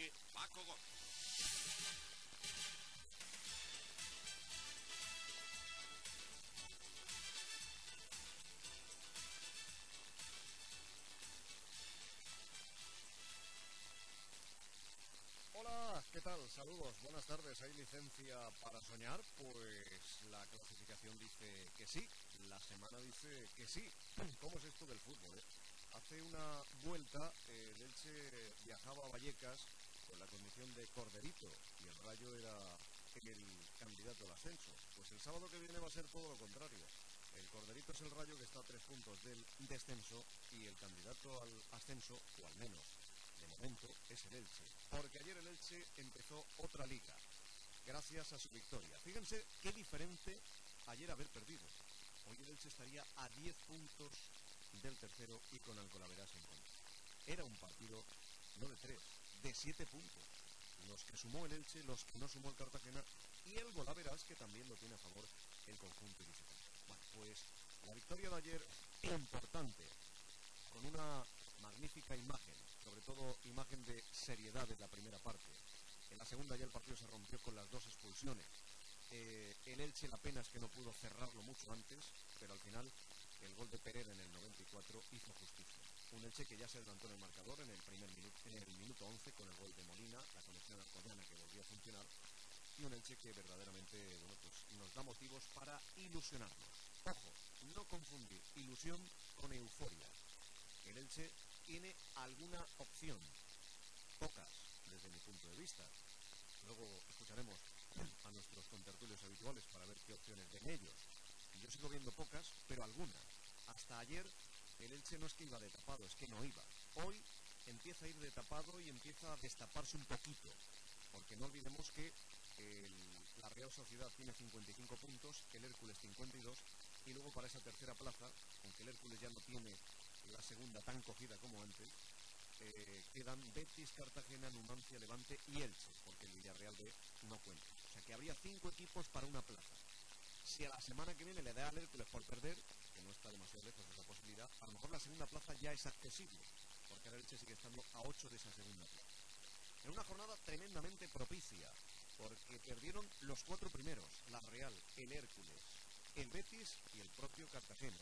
dirige Paco Gómez. Hola, ¿qué tal? Saludos, buenas tardes. ¿Hay licencia para soñar? Pues la clasificación dice que sí, la semana dice que sí. ¿Cómo es esto del fútbol, Hace una vuelta el Elche viajaba a Vallecas con la condición de corderito y el Rayo era el candidato al ascenso. Pues el sábado que viene va a ser todo lo contrario. El corderito es el Rayo, que está a 3 puntos del descenso, y el candidato al ascenso, o al menos de momento, es el Elche, porque ayer el Elche empezó otra liga gracias a su victoria. Fíjense qué diferente ayer haber perdido. Hoy el Elche estaría a 10 puntos del tercero y con Alcolaveras en contra. Era un partido no de 3, de 7 puntos, los que sumó el Elche, los que no sumó el Cartagena, y el Golaveras, que también lo tiene a favor el conjunto ilicitano. Bueno, pues la victoria de ayer, importante, con una magnífica imagen, sobre todo imagen de seriedad en la primera parte. En la segunda ya el partido se rompió con las 2 expulsiones. El Elche, la pena es que no pudo cerrarlo mucho antes, pero al final el gol de Pereira en el 94 hizo justicia. Un Elche que ya se adelantó en el marcador en el minuto 11 con el gol de Molina, la conexión alcoyana que volvió a funcionar, y un Elche que verdaderamente, bueno, pues nos da motivos para ilusionarnos. Ojo, no confundir ilusión con euforia. El Elche tiene alguna opción, pocas desde mi punto de vista. Luego escucharemos a nuestros contertulios habituales para ver qué opciones ven ellos. Yo sigo viendo pocas, pero alguna. Hasta ayer el Elche no es que iba de tapado, es que no iba. Hoy empieza a ir de tapado y empieza a destaparse un poquito, porque no olvidemos que la Real Sociedad tiene 55 puntos, el Hércules 52, y luego para esa tercera plaza, aunque el Hércules ya no tiene la segunda tan cogida como antes, quedan Betis, Cartagena, Numancia, Levante y Elche, porque el Villarreal B no cuenta. O sea que habría 5 equipos para una plaza. Si a la semana que viene le da al Hércules por perder, que no está demasiado lejos de esa posibilidad, a lo mejor la segunda plaza ya es accesible, porque el Elche sigue estando a 8 de esa segunda plaza. En una jornada tremendamente propicia, porque perdieron los 4 primeros, la Real, el Hércules, el Betis y el propio Cartagena.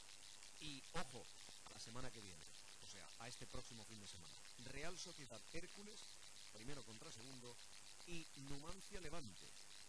Y ojo, a la semana que viene, o sea, a este próximo fin de semana, Real Sociedad Hércules, primero contra segundo, y Numancia Levante,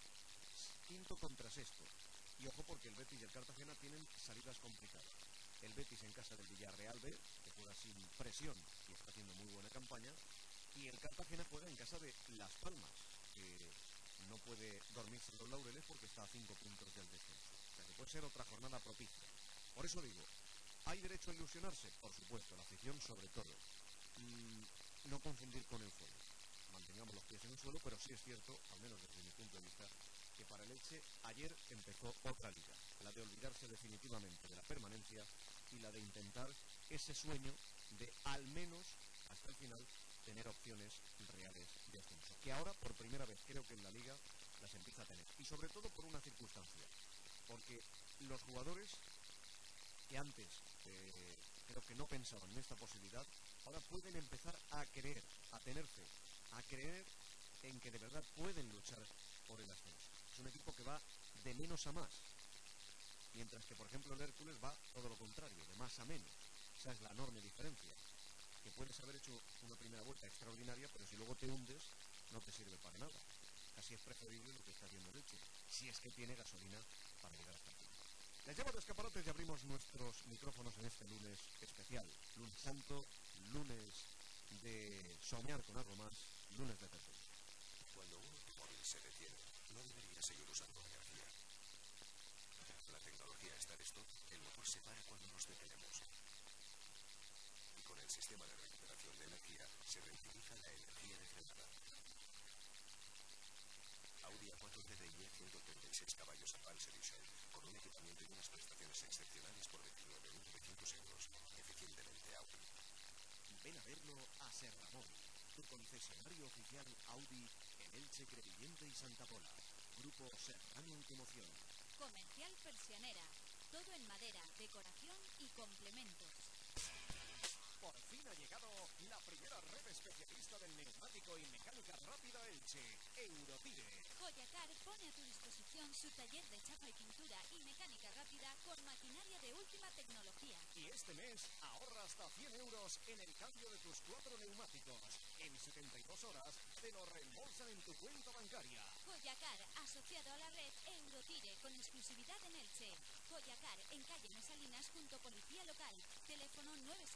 quinto contra sexto. Y ojo, porque el Betis y el Cartagena tienen salidas complicadas. El Betis en casa del Villarreal B, que juega sin presión y está haciendo muy buena campaña, y el Cartagena juega en casa de Las Palmas, que no puede dormirse en los laureles porque está a 5 puntos del descenso. O sea que puede ser otra jornada propicia. Por eso digo, ¿hay derecho a ilusionarse? Por supuesto, la afición sobre todo. No confundir con euforia. Mantengamos los pies en el suelo, pero sí es cierto, al menos desde mi punto de vista, que para el Elche ayer empezó otra liga, la de olvidarse definitivamente de la permanencia y la de intentar ese sueño de al menos hasta el final tener opciones reales de ascenso, que ahora por primera vez creo que en la liga las empieza a tener, y sobre todo por una circunstancia, porque los jugadores que antes creo que no pensaban en esta posibilidad, ahora pueden empezar a creer, a tener fe, a creer en que de verdad pueden luchar por el ascenso. Es un equipo que va de menos a más, mientras que por ejemplo el Hércules va todo lo contrario, de más a menos. Esa es la enorme diferencia, que puedes haber hecho una primera vuelta extraordinaria, pero si luego te hundes no te sirve para nada. Casi es preferible lo que está haciendo el Elche, si es que tiene gasolina para llegar hasta el final. Les llevo de escaparates y abrimos nuestros micrófonos en este lunes especial, lunes santo, lunes de soñar con algo más, lunes de tertulia. Cuando un automóvil se detiene, no debería seguir usando energía. La tecnología está en esto, el motor se para cuando nos detenemos. Y con el sistema de recuperación de energía se reutiliza la energía de frenada. Audi A4 TDI 136 caballos Advanced Edition, con un equipamiento y unas prestaciones excepcionales por 29.900 euros, eficientemente Audi. Ven a verlo a Serramón, tu concesionario oficial Audi en Elche, Crevillente y Santa Pola. Grupo Serrano Automoción. Comercial Persianera, todo en madera, decoración y complementos. Por fin ha llegado la primera red especial especialista del neumático y mecánica rápida Elche, Eurotire. Joyacar pone a tu disposición su taller de chapa y pintura y mecánica rápida con maquinaria de última tecnología. Y este mes ahorra hasta 100 euros en el cambio de tus 4 neumáticos. En 72 horas te lo reembolsan en tu cuenta bancaria. Joyacar, asociado a la red Eurotire, con exclusividad en Elche. Joyacar, en calle Mesalinas, junto Policía Local. Teléfono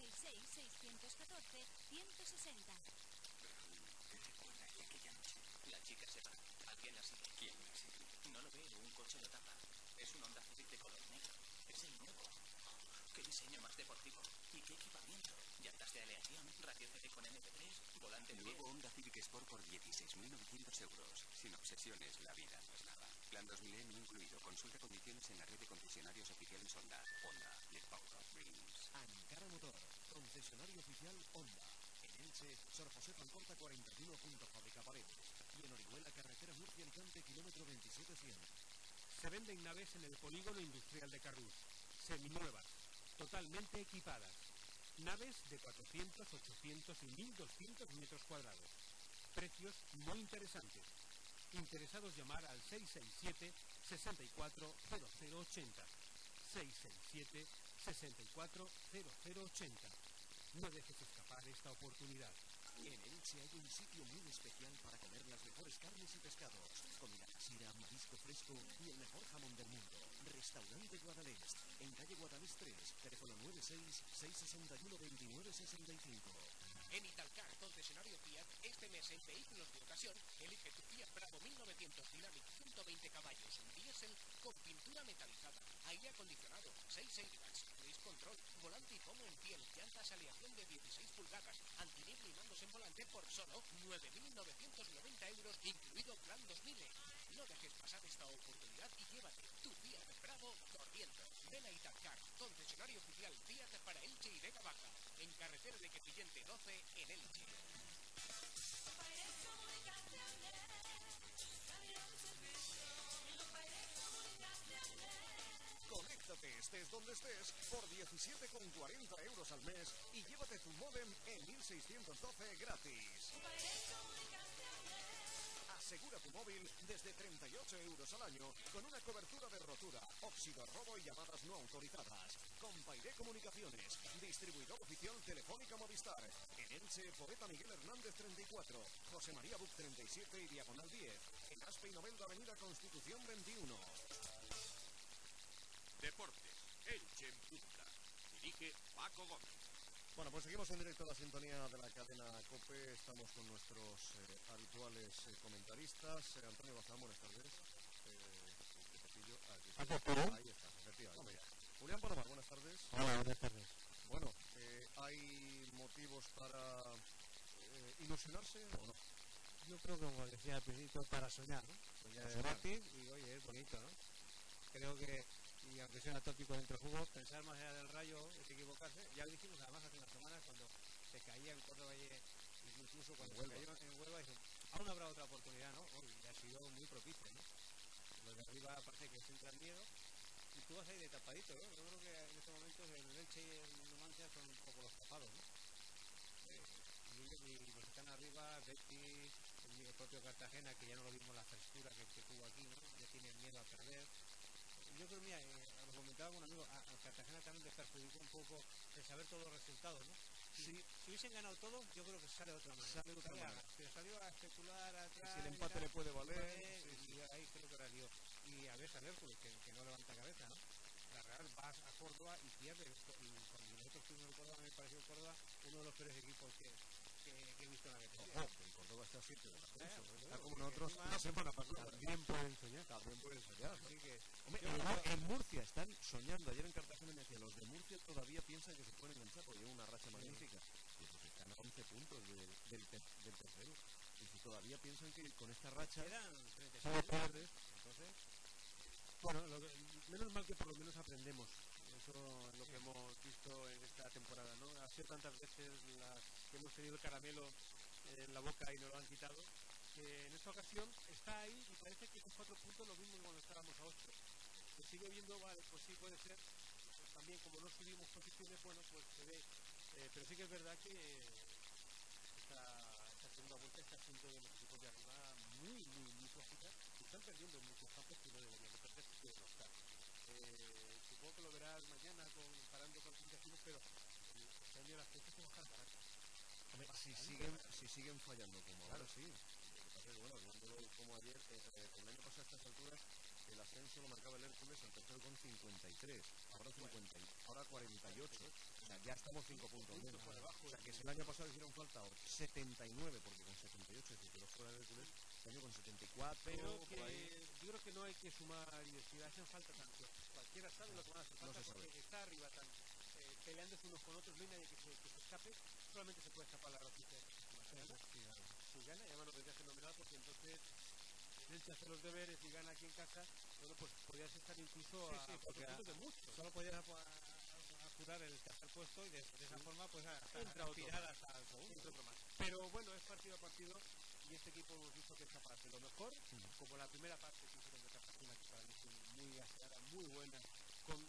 966-614-160. ¿Qué recuerda de aquella noche? La chica se va. Alguien la sigue. ¿Quién la sigue? No lo veo, un coche lo tapa. Es un Honda Civic de color negro. Es el nuevo. ¡Qué diseño más deportivo! ¿Y qué equipamiento? Llantas de aleación, radio CD con MP3, volante de Nuevo Honda Civic Sport por 16.900 euros. Sin obsesiones, la vida no es nada. Plan 2000M incluido. Consulta condiciones en la red de concesionarios oficiales Honda. Honda, the power of dreams. Ancara Motor, concesionario oficial Honda. En Elche, Sor José Pancorta 41, junto a Fábrica Paredes. Y en Orihuela, carretera Murcia-Alicante, kilómetro 27100. Se venden naves en el polígono industrial de Carrús, seminuevas, totalmente equipadas. Naves de 400, 800 y 1200 metros cuadrados. Precios muy interesantes. Interesados llamar al 667 64 0080. 667 64 0080. No dejes escapar esta oportunidad. En Elche hay un sitio muy especial para comer las mejores carnes y pescados. Comida casera, marisco fresco y el mejor jamón del mundo. Restaurante Guadalest, en calle Guadalest 3, teléfono 96-661-2965. En Italcar, concesionario Fiat, este mes en vehículos de ocasión, elige tu Fiat Bravo 1900 Dynamic 120 caballos, un diésel con pintura metalizada, aire acondicionado, 6 airbags, cruise control, volante y pomo en piel, llantas aleación de 16 pulgadas, antineble y mandos en volante por solo 9.990 euros, incluido Plan 2000. No dejes pasar esta oportunidad y llévate tu Fiat Bravo corriendo. Ven a Italcar, concesionario oficial Fiat para Elche y Vega Baja, en carretera de Quepillente 12 en Elche. Conéctate, estés donde estés, por 17,40 euros al mes y llévate tu módem en 1612 gratis. Asegura tu móvil desde 38 euros al año con una cobertura de rotura, óxido, robo y llamadas no autorizadas. Compairé Comunicaciones, distribuidor oficial Telefónica Movistar. En Elche, Poeta Miguel Hernández 34, José María Buc 37 y Diagonal 10. En Aspe y Novelda, Avenida Constitución 21. Deportes, Elche en punta. Dirige Paco Gómez. Bueno, pues seguimos en directo a la sintonía de la cadena COPE. Estamos con nuestros habituales comentaristas. Antonio Bazán, buenas tardes. Ahí está, efectivamente. Julián Palomar, buenas tardes. Hola, buenas tardes. Bueno, ¿hay motivos para ilusionarse o no? Yo creo que, como decía al principio, para soñar, ¿no? Soñar es gratis y, oye, es bonito, ¿no? Creo que, y aunque sea tópico dentro del juego, pensar más allá del Rayo es equivocarse. Ya lo dijimos además hace unas semanas cuando se caía en Córdoba y incluso cuando se cayó en Huelva, dicen, aún habrá otra oportunidad, ¿no? Y ha sido muy propicio, ¿no? Los de arriba parece que sienten miedo y tú vas ahí de tapadito, ¿no? Yo creo que en estos momentos el Elche y el Numancia son un poco los tapados, ¿no? Y los que están arriba, Betis, el propio Cartagena, que ya no lo vimos la frescura que tuvo aquí, ¿no? Ya tiene miedo a perder. Yo creo, mira, lo comentaba con un amigo, a Cartagena también le perjudicó un poco el saber todos los resultados, ¿no? Si hubiesen ganado todo, yo creo que sale de otra manera. Pero salió a especular atrás. Si el empate le puede valer. Y ahí creo que la lió. Y a ver, Hércules, que no levanta cabeza, ¿no? La Real va a Córdoba y pierde. Y cuando nosotros fuimos en Córdoba, me pareció Córdoba uno de los peores equipos que he visto en la categoría. Ojo, el Córdoba está a 7 de la ascenso. Está como nosotros una semana pasada. También pueden soñar. Así que, hombre, en Murcia están soñando. Ayer en Cartagena me decía, los de Murcia todavía piensan que se pueden enganchar porque llevan una racha magnífica. Y pues están a 11 puntos del tercero. Y si todavía piensan que con esta racha quedan 36 tardes, entonces, bueno, menos mal que por lo menos aprendemos. Eso es lo que hemos visto en esta temporada, ¿no? Ha sido tantas veces que hemos tenido el caramelo en la boca y nos lo han quitado, que en esta ocasión está ahí y parece que esos 4 puntos lo mismo cuando estábamos a 8. Se sigue viendo, vale, pues sí puede ser. Pues también como no subimos posiciones, bueno, pues se ve. Pero sí que es verdad que siendo de los equipos de arriba muy flojitas, y están perdiendo en muchos campos que no deberían de perder, que no está. Supongo que lo verás mañana comparando clasificaciones, pero este año las fechas se bajan baratas. Si siguen fallando como ahora, sí. Bueno, viéndolo como ayer, el año pasado a estas alturas, el ascenso lo marcaba el Hércules, el tercero con 53, ahora 48. O sea, ya estamos 5 puntos menos. O sea, que si el año pasado hicieron falta 79, porque con 78 se quedó fuera el Hércules, este año con 74. Pero yo creo que no hay que sumar y decir, hacen falta tanto. Cualquiera sabe lo que van a hacer falta, porque está arriba tan peleándose unos con otros, no hay nadie que se escape, solamente se puede escapar la noticia de si gana, y además lo tendría fenomenal, porque entonces Elche hace los deberes y gana aquí en casa, bueno, pues podrías estar incluso a 4 puntos de mucho. Solo podrías apurar el tercer puesto y de esa forma pues aspirar hasta el segundo. Pero bueno, es partido a partido y este equipo hemos visto que es capaz de lo mejor, como la primera parte que hicieron de Cartagena, que para mí fue muy aseada, muy buena, con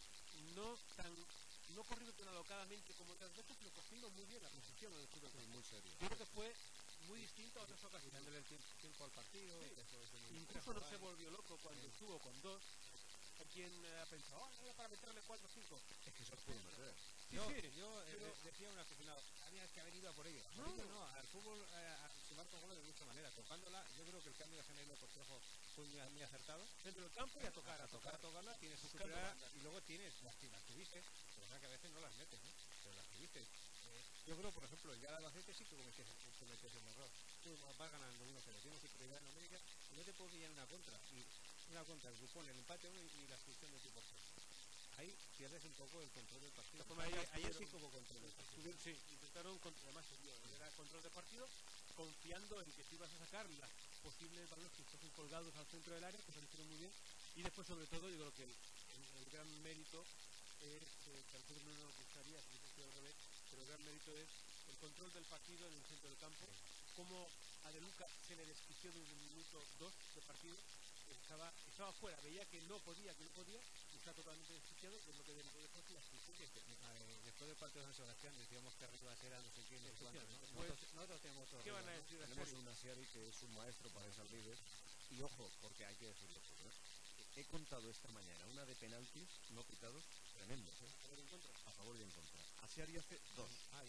no corriendo tan alocadamente como otras veces, pero cogiendo muy bien la posición en el fútbol. Muy serio. Yo creo que fue muy distinto a otras ocasiones. Dándole el tiempo al partido. Sí. Incluso no se volvió loco cuando estuvo con 2. Hay quien ha pensado, era para meterle 4 o 5. Es que eso es puro meter. Yo decía un aficionado, había que haber ido a por ella. No, al fútbol se marca goles de muchas maneras. Tocándola, yo creo que el cambio de Janeiro por Trejo fue muy acertado. Dentro del campo y a tocarla, tienes su superioridad y luego tienes las que viste, pero verdad que a veces no las metes, ¿no? Pero las que viste. Yo creo, por ejemplo, el día de Albacete sí que cometes un error. Tú vas ganando 1-0, tienes superioridad numérica y no te puedes pillar una contra. Y una contra que supone el empate y la expulsión de tu portero. Ahí pierdes un poco el control del partido. Ayer sí como control del partido. Sí, intentaron, además era control del partido, confiando en que si ibas a sacar las posibles balones que fuesen colgados al centro del área, que se lo hicieron muy bien. Y después, sobre todo, yo creo que el gran mérito es, que a nosotros no nos gustaría, si hubiese sido al revés, pero el gran mérito es el control del partido en el centro del campo, cómo a De Luca se le desquició desde el minuto 2 del partido, estaba fuera, veía que no podía, y está totalmente desquiciado, que es lo que dentro de después la expulsión después del partido de San Sebastián decíamos que arriba era no sé quién, no sé cuántos, ¿no? Nosotros tenemos otro. ¿Qué van a decir? Tenemos un Asiari que es un maestro para esas líderes, y ojo, porque hay que decirlo todo, ¿eh? He contado esta mañana una de penaltis no pitados tremendos, ¿eh? A favor y en contra. Asiari hace 2.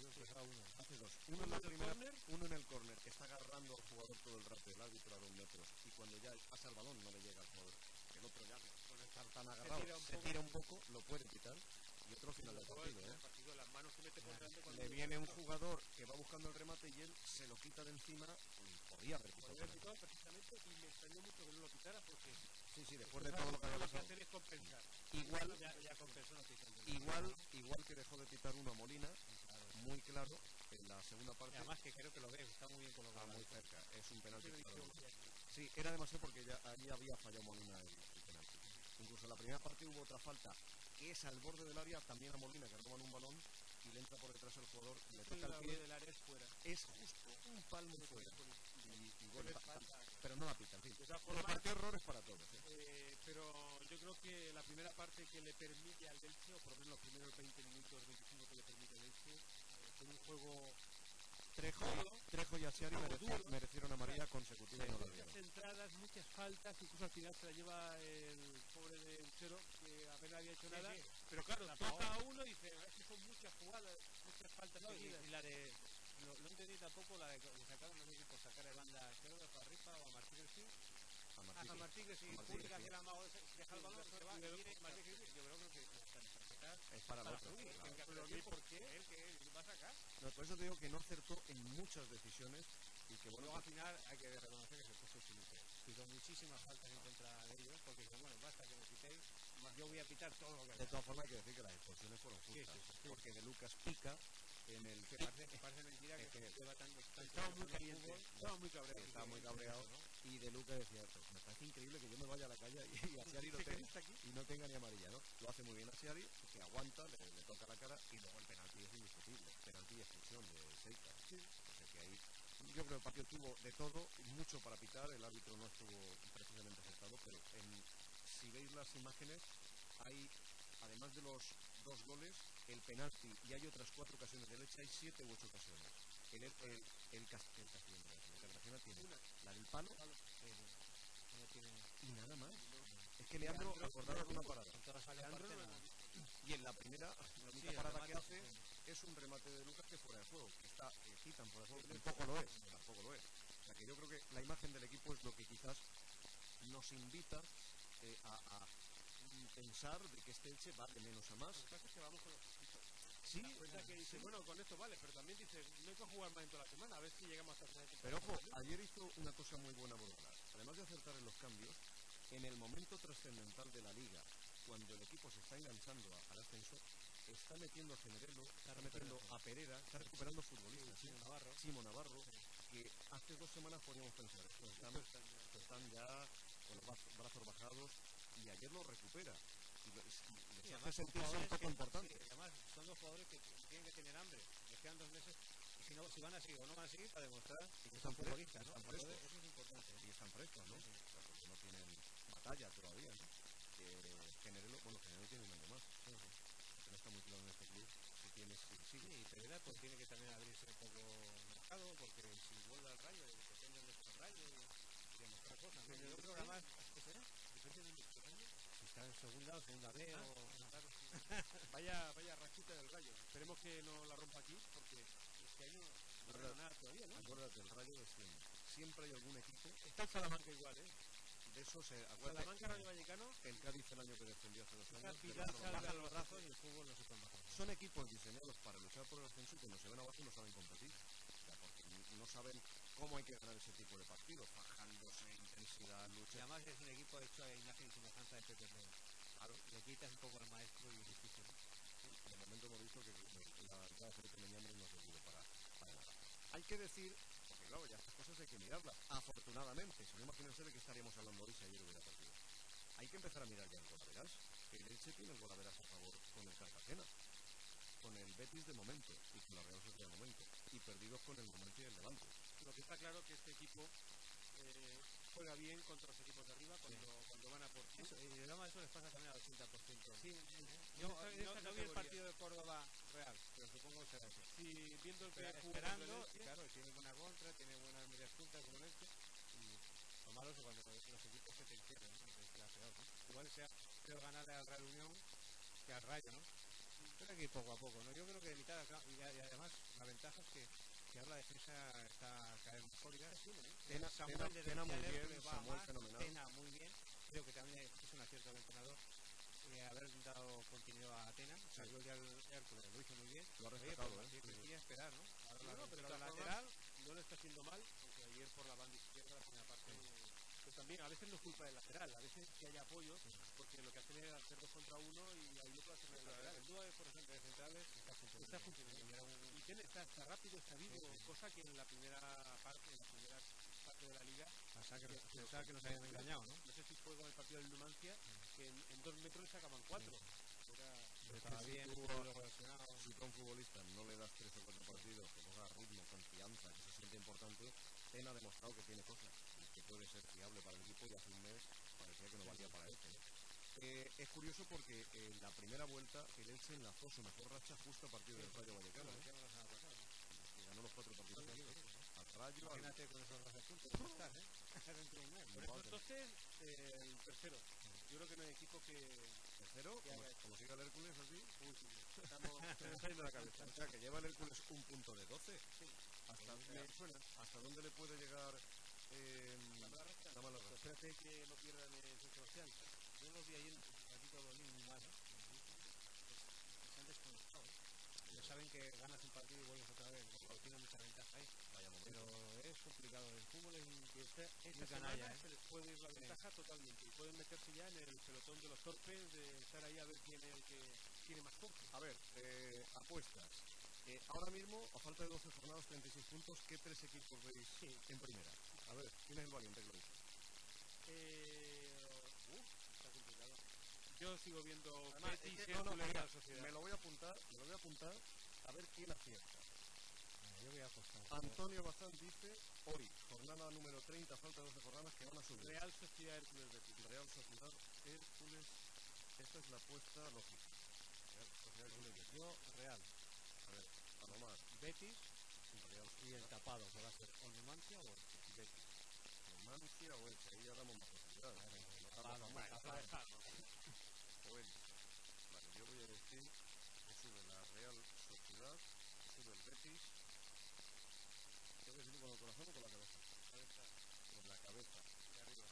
Hace 2. Uno en la primera, uno en el córner, que está agarrando al jugador todo el rato, el árbitro a 2 metros, y cuando ya pasa el balón no le llega al jugador. El otro ya, con estar tan agarrado, se tira un poco, lo puede pitar. Y otro final del partido, ¿eh? Las manos que mete por delante. Le viene un jugador que va buscando el remate y él se lo quita de encima, podía haber pitado precisamente, y me extrañó mucho que no lo quitara porque sí, después de todo lo que había pasado, hacer es compensar. Ya compensó, igual que dejó de pitar uno a Molina, muy claro, en la segunda parte. Además que creo que lo ves, está muy bien colocado. Muy cerca, es un penalti. Sí, era demasiado porque ya allí había fallado Molina el penalti. Incluso en la primera parte hubo otra falta, que es al borde del área, también a Molina, que roban un balón y le entra por detrás el jugador, le toca el pie, del área es fuera. Es justo un palmo fuera. Y bueno, pero no la pita, en fin. De todas formas, repartió errores para todos. Pero yo creo que la primera parte que le permite al Elche, o por lo menos los primeros 20 minutos, 25 que le permite al Elche, con un juego Trejo y Asiari merecieron amarilla consecutiva. Muchas entradas, muchas faltas, incluso al final se la lleva el pobre de Uchero, que apenas había hecho nada. Pero claro, toca a uno y dice, es que son muchas jugadas, muchas faltas seguidas. Y la de, no entendí tampoco la de sacar, no sé si por sacar de banda, creo que a Ripa o a Martínez sí. A Martínez sí, pública que la amago, deja el balón, se va y viene Martínez, yo creo que es para el otro. Pero ¿por qué? Él que va a sacar. No, por eso te digo que no acertó en muchas decisiones y que bueno. Luego al final hay que reconocer que se puso chilito. Hizo muchísimas faltas en contra de ellos porque bueno, basta que me pitéis, yo voy a pitar todo lo que de todas formas hay que decir que las expulsiones fueron justas, porque De Lucas pica en el que parece mentira que lleva tan estaba muy caliente, estaba muy cabreado, ¿no? Y De Lucas decía, me parece increíble que yo me vaya a la calle y Asiari no tenga ni amarilla, ¿no? Lo hace muy bien Asiari, que aguanta, le toca la cara y luego el penalti es indiscutible, penalti y expulsión de Seika. O sea que ahí yo creo que el partido tuvo de todo, mucho para pitar, el árbitro no estuvo precisamente acertado, pero si veis las imágenes, hay, además de los 2 goles, el penalti, y hay otras 4 ocasiones de Elche, hay 7 u 8 ocasiones. el Cartagena tiene la del palo y nada más. Es que Leandro acordaron una parada. Y en la primera, la única parada que hace es un remate de Lucas que fuera de juego, que está quitan fuera de juego, tampoco lo es. O sea que yo creo que la imagen del equipo es lo que quizás nos invita a pensar de que este Elche va de menos a más. Lo que pasa es que vamos con los equipos. Sí, Que dice, bueno, con esto vale, pero también dice, no hay que jugar más en toda la semana, a ver si llegamos hasta el final. Pero ojo, ayer hizo una cosa muy buena Bordalás. Además de acertar en los cambios, en el momento trascendental de la liga, cuando el equipo se está enganchando al ascenso, está metiendo a Generelo, está metiendo a Pereira, está recuperando futbolistas. Simo Navarro, que hace 2 semanas podíamos pensar, están ya con los brazos bajados, y ayer lo recupera. Y les hace sentirse un poco importante. Sí, además, son 2 jugadores que tienen que tener hambre. Les quedan 2 meses. Y si, no, si van a seguir o no van a seguir, para demostrar que son futbolistas, ¿no? Eso es importante. Y están frescos, ¿no? Sí. O sea, porque no tienen batalla todavía, ¿no? Generelo tiene un año más. No está muy claro en este club si tiene si y Pereira pues tiene que también abrirse un poco mercado, porque si vuelve al Rayo, depende de nuestro Rayo y demostrar cosas, ¿no? Yo creo que además, ¿qué será? Depende de nuestro Rayo. Si está en segunda o segunda B o... Claro. Vaya rachita del Rayo. Esperemos que no la rompa aquí, porque este año no ha nada todavía, ¿no? Acuérdate, el Rayo desciende. Siempre hay algún equipo. Está el Salamanca igual, ¿eh? De eso se acuerda. Salamanca, Rayo Vallecano. El Cádiz el año que descendió hace 2 años. Vidal salve a los brazos y el fútbol no se puede bajar. Son equipos diseñados para luchar por el ascenso y cuando se ven abajo no saben competir. O sea, porque no saben cómo hay que ganar ese tipo de partidos, bajándose, intensidad, lucha. Y además es un equipo hecho a imagen y semejanza de Pepe Reina. Claro, le quitas un poco al maestro y es difícil. De momento hemos visto que la entrada de Felipe Meñambre no se pudo para nada. Hay que decir, porque claro, ya estas cosas hay que mirarlas. Afortunadamente, si no imagínense de que estaríamos hablando hoy si ayer hubiera partido. Hay que empezar a mirar ya el golaveras. El Elche tiene el golaveras a favor con el Cartagena, con el Betis de momento y con la Real Sociedad de momento, y perdidos con el Numancia y el Levante. Lo que está claro que este equipo juega bien contra los equipos de arriba cuando van a por eso, y además eso les pasa también al 80%. Sí, yo no vi el partido de Córdoba Real, pero supongo que será eso. Sí, viendo el que esperando, claro, tiene buena contra, tiene buenas medias puntas como este, y lo malo es cuando los equipos se te encierran, ¿no? Que es la peor, ¿no? Igual sea peor ganar al Real Unión que al Rayo, ¿no? Pero que ir poco a poco, ¿no? Yo creo que de mitad y además la ventaja es que ahora la defensa está cada vez más sólida. Tena muy bien, Samuel fenomenal. Tena muy bien. Creo que también es un acierto del entrenador haber dado continuidad a Tena. Salió ya el Hércules, lo hizo muy bien. Lo ha respetado, Quería esperar, ¿no? Ahora pero la lateral no le está haciendo mal, porque ayer por la banda izquierda la primera parte... Pues también a veces no es culpa del lateral, a veces que haya apoyo, porque lo que hacen es hacer 2 contra 1 y ahí no puede hacer el lateral. El dúo, por ejemplo, de centrales está funcionando. Y tiene, está rápido, está vivo, cosa que en la primera parte de la liga pensaba que nos habían engañado, ¿no? No sé si fue con el partido del Numancia, que en 2 metros sacaban 4. Estaba bien, si tú a un futbolista no le das 3 o 4 partidos, que coja ritmo, confianza, que se siente importante, Tena ha demostrado que tiene cosas y que puede ser fiable para el equipo y hace un mes parecía que no valía para este. Es curioso porque en la primera vuelta el Elche enlazó su mejor racha justo a partir del Rayo Vallecano. Que ganó los 4 partidos seguidos. Al Rayo, imagínate con esos puntos cómo estás, ¿eh? Dentro de un mes. Por eso entonces, el tercero. Yo creo que no hay equipo que... ¿Tercero? Como siga el Hércules así. Uy, sí. Estamos saliendo la cabeza. O sea, que lleva el Hércules un punto de 12. Sí. ¿Hasta dónde le puede llegar la mala racha? Espérate que no pierdan el San Sebastián. Yo los vi ayer un ratito muy mal, ¿no? Están desconectados. Ya saben que ganas un partido y vuelves otra vez. Tiene mucha ventaja ahí. Pero es complicado. El fútbol es esta canalla, se les puede ir la ventaja totalmente. Y pueden meterse ya en el pelotón de los torpes, de estar ahí a ver quién es el que tiene más torpes. A ver, apuestas. Ahora mismo, a falta de 12 jornadas, 36 puntos, ¿qué 3 equipos veis en primera? A ver, ¿quién es el valiente que lo dice? Está complicado. Yo sigo viendo Betis, Real Sociedad. Me lo voy a apuntar, a ver quién acierta. Yo voy a apostar. Antonio Bazán dice, hoy, jornada número 30, falta de 12 jornadas que van a subir. Real Sociedad Hércules Betis. Real Sociedad Hércules, esta es la apuesta lógica. Real Sociedad Hércules Betis. Yo, Real. A ver, a lo más. Betis, Real Y Sociedad. el tapado que va a ser o Numancia o Betis. Numancia o Elche, ahí ya damos más posibilidades. Tapado, O Elche. Vale, yo voy a decir que sube la Real Sociedad, sube el Betis. ¿Tengo que decirlo con el corazón o con la cabeza? Con la cabeza. De arriba.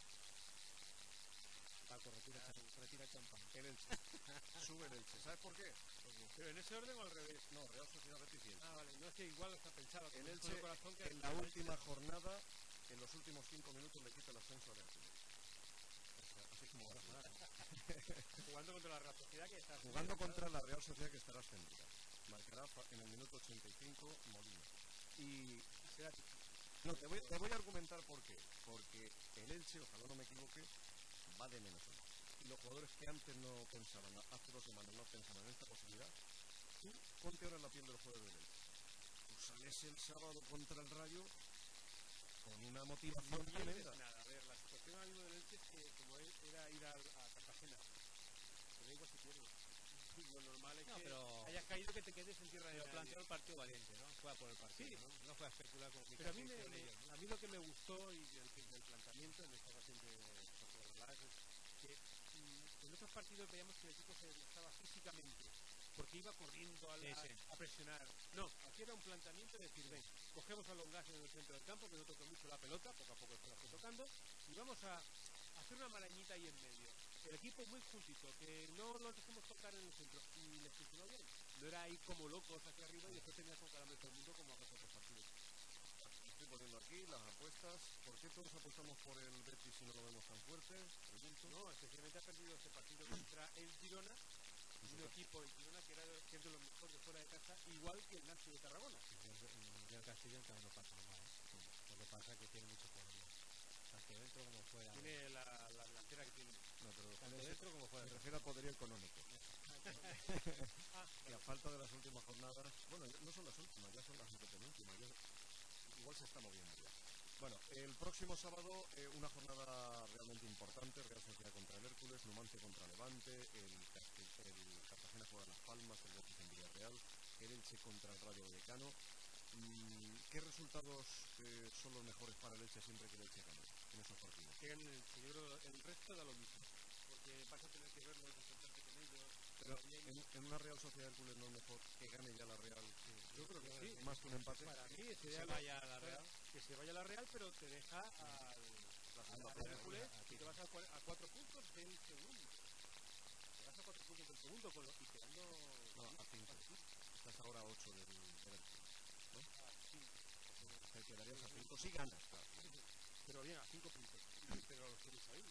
Paco, retira el champán. El Elche. Sube el Elche. ¿Sabes por qué? ¿Pero en ese orden o al revés? No, Real Sociedad, Betis y Elche. Ah, vale, no es que igual hasta pensaba que El con Elche, el corazón que en la última jornada, en los últimos 5 minutos, le quita el ascenso al Hércules. Así como va a sonar. jugando contra la Real Sociedad que está Jugando contra la Real Sociedad, que estará ascendida. Marcará en el minuto 85 Molina. Y será no, te voy a argumentar por qué. Porque el Elche, ojalá no me equivoque, va de menos a más. Y los jugadores que antes no pensaban, hace 2 semanas no pensaban en esta posibilidad, tú ponte ahora en la piel de los jugadores del Elche. Tú sales el sábado contra el Rayo con una motivación tremenda. nada. A ver, la situación ahora mismo del Elche es que como era ir a Cartagena, te da igual si pierdes. Lo normal es que hayas caído, que te quedes en tierra de nadie. Planteó el partido valiente, ¿no? Juega por el partido, Sí. ¿no? No fue a especular con Pero a mí lo que me gustó y del planteamiento en esta ocasión de relax es que en otros partidos veíamos que el equipo se desgastaba físicamente porque iba corriendo a presionar. No, aquí era un planteamiento de decir, ven, cogemos a Longas en el centro del campo, que no toque mucho la pelota, poco a poco se la fue tocando, y vamos a hacer una marañita ahí en medio. El equipo muy juntito, que no los dejemos tocar en el centro, y les funcionó bien. No era ir como locos hacia arriba y después tenías con calambre todo el mundo como a otros partidos. Estoy poniendo aquí las apuestas. ¿Por qué todos apostamos por el Betis si no lo vemos tan fuerte? Pregunto. No, especialmente ha perdido este partido contra el Girona, un equipo del Girona que es de los mejores de fuera de casa, igual que el Lazio de Tarragona. Y el Castellón también no pasa mal. Lo que pasa es que tiene mucho poder. Tanto dentro como fuera. Tiene la delantera que tiene. No, pero Tanto dentro como fuera. me refiero a poderío económico. Y a falta de las últimas jornadas, bueno, no son las últimas, ya son las antepenúltimas, igual se está moviendo ya. Bueno, el próximo sábado una jornada realmente importante, Real Sociedad contra el Hércules, Numancia contra Levante, el Cartagena juega Las Palmas, el Betis en Villarreal, el Elche contra el Rayo Vallecano. ¿Qué resultados son los mejores para el Elche siempre que el Elche gane en esos partidos? Que ganen el resto da lo mismo, porque vas a tener que verlo, enfrentarte con ellos. Pero en una Real Sociedad Hércules no es mejor que gane ya la Real. Yo creo que sí. Más que un empate. Para mí que se vaya a la Real. Que se vaya a la Real, pero te deja al Hércules y te vas a 4 puntos del segundo. Te vas a 4 puntos del segundo y quedando... No, a 5. Estás ahora a 8 del Hércules, ¿no? A 5. Te quedarías a 5 si ganas, claro. Pero bien, a 5 puntos. Pero los tienes ahí.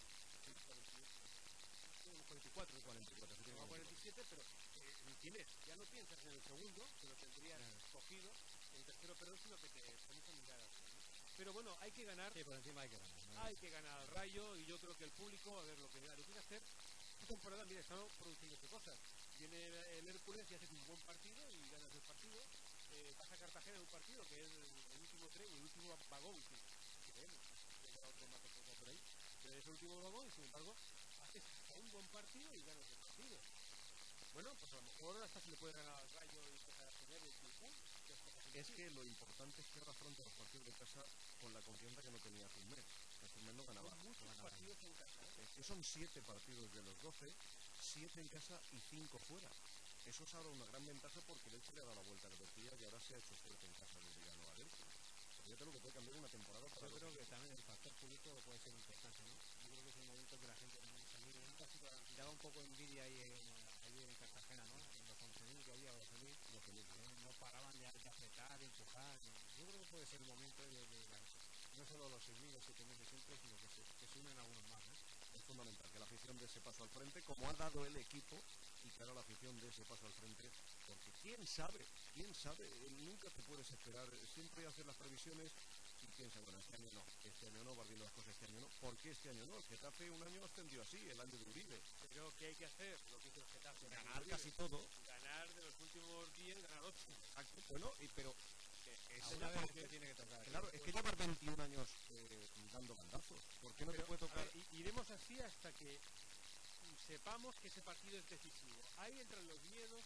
44, 47, pero ya no piensas en el segundo, que lo tendrías cogido, en el tercero, pero sino que te pones a mirar así, ¿no? Pero bueno, hay que ganar. Sí, por encima hay que ganar. ¿No? Hay que ganar al Rayo, y yo creo que el público, a ver lo que quiere hacer. Esta temporada, mira, estamos produciendo cosas. Viene el Hércules y haces un buen partido y ganas el partido. Pasa a Cartagena en un partido que es el último tren, el último vagón, que tenemos. Llegará otro más por ahí. Pero es el último vagón y sin embargo haces un buen partido y ganas el partido. Bueno, pues a lo mejor hasta se le puede ganar al Rayo y empezar a tener el pulpún. Es que lo importante es que ahora afronta los partidos de casa con la confianza que no tenía hace un mes. Hace un mes no ganaba. Son muchos partidos en casa. Que son 7 partidos de los 12, 7 en casa y 5 fuera. Eso es ahora una gran ventaja porque el Elche le ha dado la vuelta a la tortilla y ahora se ha hecho fuerte en casa desde ya no al Elche. Fíjate lo que puede cambiar una temporada para yo creo que también el factor público puede ser importante, ¿no? Yo creo que es el momento que la gente también daba un poco de envidia ahí en Cartagena, ¿no? En los 11.000 que había, los 12.000, no paraban de apretar, de empujar. Yo creo que puede ser el momento de no solo los 6.000 o 7.000 de siempre, sino que se unen algunos más, ¿no? Es fundamental que la afición dé ese paso al frente, como ha dado el equipo, y que ahora la afición dé ese paso al frente, porque quién sabe, nunca te puedes esperar, siempre hacer las previsiones y piensa, bueno, este año no, va viendo las cosas este año no. ¿Por qué este año no? El Getafe un año ascendió así, el año de Uribe. Pero ¿qué hay que hacer? Lo que hizo el Getafe. Ganar casi todo. Ganar de los últimos 10, ganar 8. Exacto. Bueno, pero... una vez que tiene que tocar. Claro, es que llevas 21 años dando bandazos. ¿Por qué no te puede tocar? Iremos así hasta que sepamos que ese partido es decisivo. Ahí entran los miedos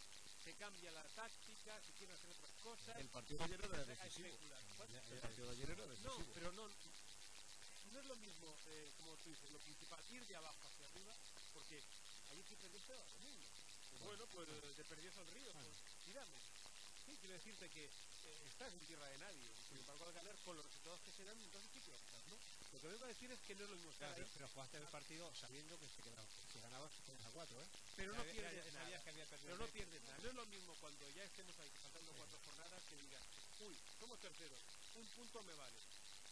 se cambia la táctica, se quieren hacer otras cosas. El partido de ayer era decisivo. El partido de ayer era decisivo. No, pero no es lo mismo, como tú dices, lo principal, ir de abajo hacia arriba, porque allí si perdiste lo mismo. Pues bueno, pues te perdías al río, pues tiramos. Sí, quiero decirte que estás en tierra de nadie, y sin embargo al ganar con los resultados que se dan, entonces ¿qué pierdas, no? Lo que vengo a decir es que no es lo mismo estar ahí. Pero jugaste el partido sabiendo que si ganabas te a 4, ¿eh? Pero no pierdes nada. Que había perdido, pero no pierdes nada. No es lo mismo cuando ya estemos ahí faltando 4 jornadas que digas, uy, somos terceros, un punto me vale.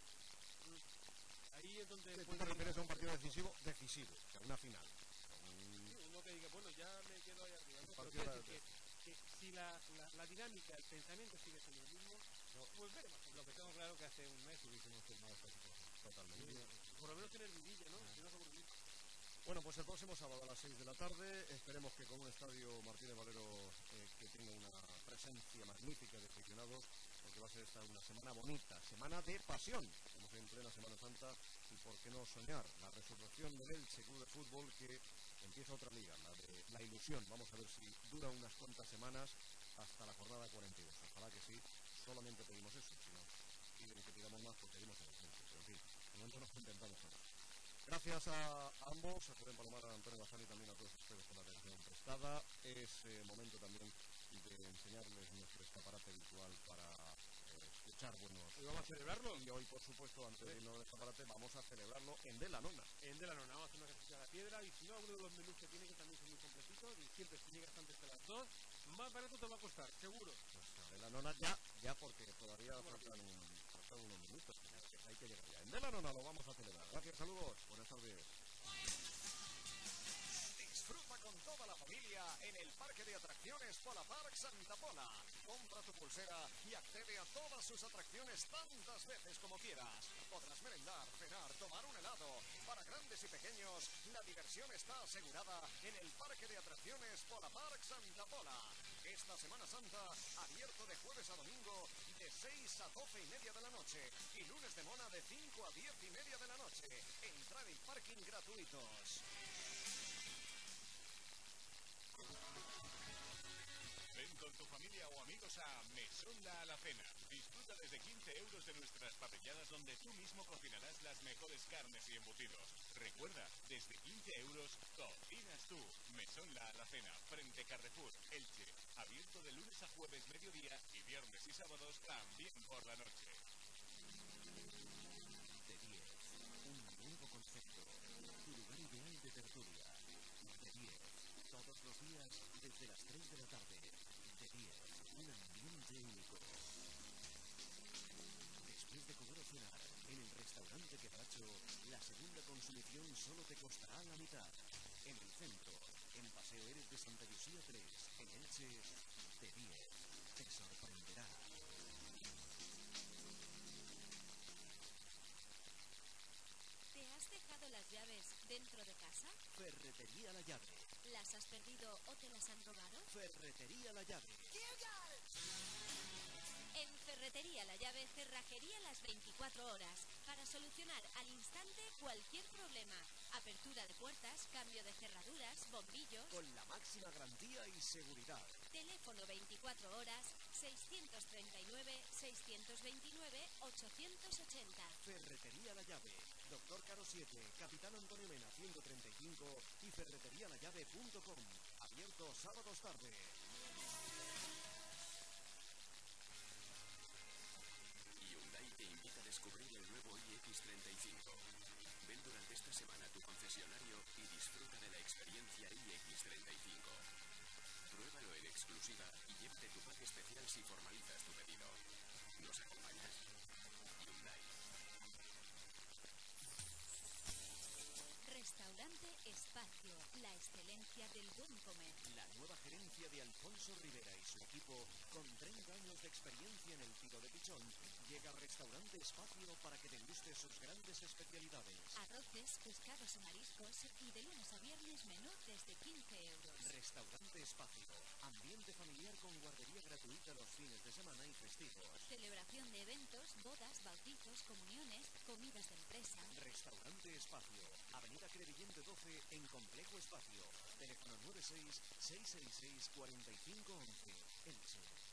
Ahí es donde... ¿Tú te refieres a un partido decisivo? Decisivo, a una final. Sí, uno que diga, bueno, ya me quedo ahí arriba. ¿No? Pero Partido que si la dinámica, el pensamiento sigue siendo el mismo, pues veremos. Lo que tengo claro que hace un mes hubiésemos firmado esta situación. Totalmente. Por lo menos tener vidilla, ¿no? Si no sobrevivir. Bueno, pues el próximo sábado a las 6 de la tarde, esperemos que con un estadio Martínez Valero que tenga una presencia magnífica de aficionados, porque va a ser esta una semana bonita, semana de pasión, como en plena Semana Santa, y por qué no soñar, la resurrección del Elche Club de Fútbol, que empieza otra liga, la de la ilusión. Vamos a ver si dura unas cuantas semanas hasta la jornada 42, ojalá que sí, solamente pedimos eso, si nos piden que pidamos más, pues pedimos el descenso, pero en fin, de momento nos contentamos con eso. Gracias a ambos, a Julián Palomar, a Antonio Bazán y también a todos ustedes por la atención prestada. Es momento también de enseñarles nuestro escaparate habitual para escuchar buenos... ¿Y vamos a celebrarlo? Y hoy, por supuesto, antes de irnos del escaparate, vamos a celebrarlo en De la Nona. En De la Nona, vamos a hacer una receta de la piedra, y si no, alguno de los menús que tiene, que también son muy completitos, y siempre si llegas antes de las 2, más barato te va a costar, seguro. Pues a De la Nona ya porque todavía faltan unos minutos. Hay que llegar ya. En De la Nona lo vamos a celebrar. Gracias, saludos. Buenas tardes. Disfruta con toda la familia en el Parque de Atracciones Pola Park Santa Pola. Compra tu pulsera y accede a todas sus atracciones tantas veces como quieras. Podrás merendar, cenar, tomar un helado. Para grandes y pequeños, la diversión está asegurada en el Parque de Atracciones Pola Park Santa Pola. Esta Semana Santa, abierto de jueves a domingo de 6 a 12 y media de la noche y lunes de mona de 5 a 10 y media de la noche. Entrada y parking gratuitos. Ven con tu familia o amigos a Mesón La Alacena. Disfruta desde 15 euros de nuestras parrilladas, donde tú mismo cocinarás las mejores carnes y embutidos. Recuerda, desde 15 euros cocinas tú. Mesón La Alacena, frente Carrefour, Elche. Abierto de lunes a jueves mediodía y viernes y sábados también por la noche. De 10, un nuevo concepto. Tu lugar ideal de tertulia. De 10, todos los días desde las 3 de la tarde. De 10, un ambiente único. Después de comer o cenar, en el restaurante Quebracho, la segunda consumición solo te costará la mitad. En el centro, en Paseo Eres de Santa Lucía 3, en Elche, de 10, te sorprenderá. ¿Te has dejado las llaves dentro de casa? Ferretería La Llave. ¿Las has perdido o te las han robado? Ferretería La Llave. En Ferretería La Llave, cerrajería las 24 horas para solucionar al instante cualquier problema. Apertura de puertas, cambio de cerraduras, bombillos. Con la máxima garantía y seguridad. Teléfono 24 horas 639-629-880. Ferretería La Llave. Doctor Caro 7, Capitán Antonio Mena 135 y ferreterialallave.com. Abierto sábados tarde. Hyundai te invita a descubrir el nuevo iX35. Ven durante esta semana a tu concesionario y disfruta de la experiencia iX35. Pruébalo en exclusiva y llévate tu pack especial si formalizas tu pedido. ¿Nos acompañas? Hyundai. Restaurante Espacio, la excelencia del buen comer. La nueva gerencia de Alfonso Rivera y su equipo, con 30 años de experiencia en el tiro de pichón, llega a Restaurante Espacio para que degustes sus grandes especialidades. Arroces, pescados y mariscos y de lunes a viernes menú desde 15 euros. Restaurante Espacio. Ambiente familiar con guardería gratuita los fines de semana y festivos. Celebración de eventos, bodas, bautizos, comuniones, comidas de empresa. Restaurante Espacio. Avenida Crevillente 12 en Complejo Espacio. Teléfono 96 666 4511. Elche.